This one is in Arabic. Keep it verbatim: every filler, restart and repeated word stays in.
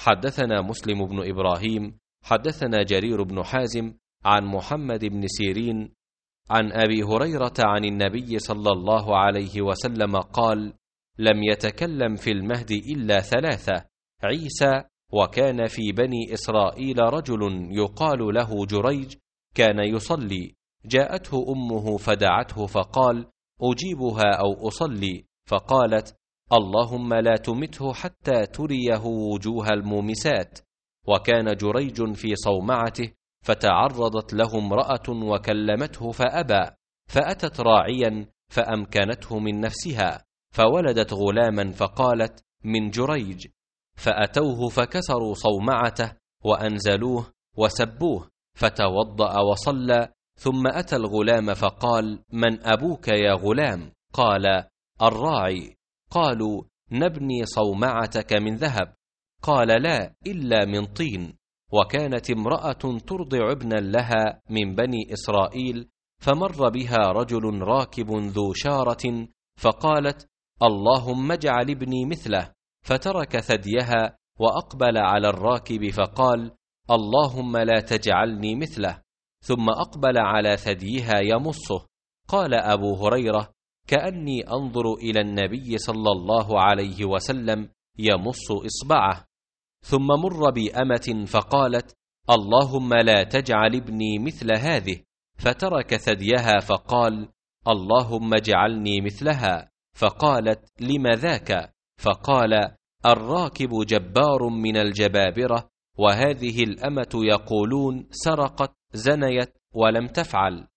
حدثنا مسلم بن إبراهيم حدثنا جرير بن حازم عن محمد بن سيرين عن أبي هريرة عن النبي صلى الله عليه وسلم قال: لم يتكلم في المهد إلا ثلاثة: عيسى، وكان في بني إسرائيل رجل يقال له جريج كان يصلي، جاءته أمه فدعته فقال: أجيبها أو أصلي؟ فقالت: اللهم لا تمته حتى تريه وجوه المومسات. وكان جريج في صومعته، فتعرضت له امرأة وكلمته فأبى، فأتت راعيا فأمكنته من نفسها، فولدت غلاما، فقالت: من جريج. فأتوه فكسروا صومعته وأنزلوه وسبوه، فتوضأ وصلى، ثم أتى الغلام فقال: من أبوك يا غلام؟ قال: الراعي. قالوا: نبني صومعتك من ذهب؟ قال: لا، إلا من طين. وكانت امرأة ترضع ابنا لها من بني إسرائيل، فمر بها رجل راكب ذو شارة، فقالت: اللهم اجعل ابني مثله، فترك ثديها وأقبل على الراكب فقال: اللهم لا تجعلني مثله، ثم أقبل على ثديها يمصه. قال أبو هريرة: كأني أنظر إلى النبي صلى الله عليه وسلم يمص إصبعه. ثم مر بأمة فقالت: اللهم لا تجعل ابني مثل هذه، فترك ثديها فقال: اللهم اجعلني مثلها. فقالت: لم ذاك؟ فقال: الراكب جبار من الجبابرة، وهذه الأمة يقولون سرقت زنيت ولم تفعل.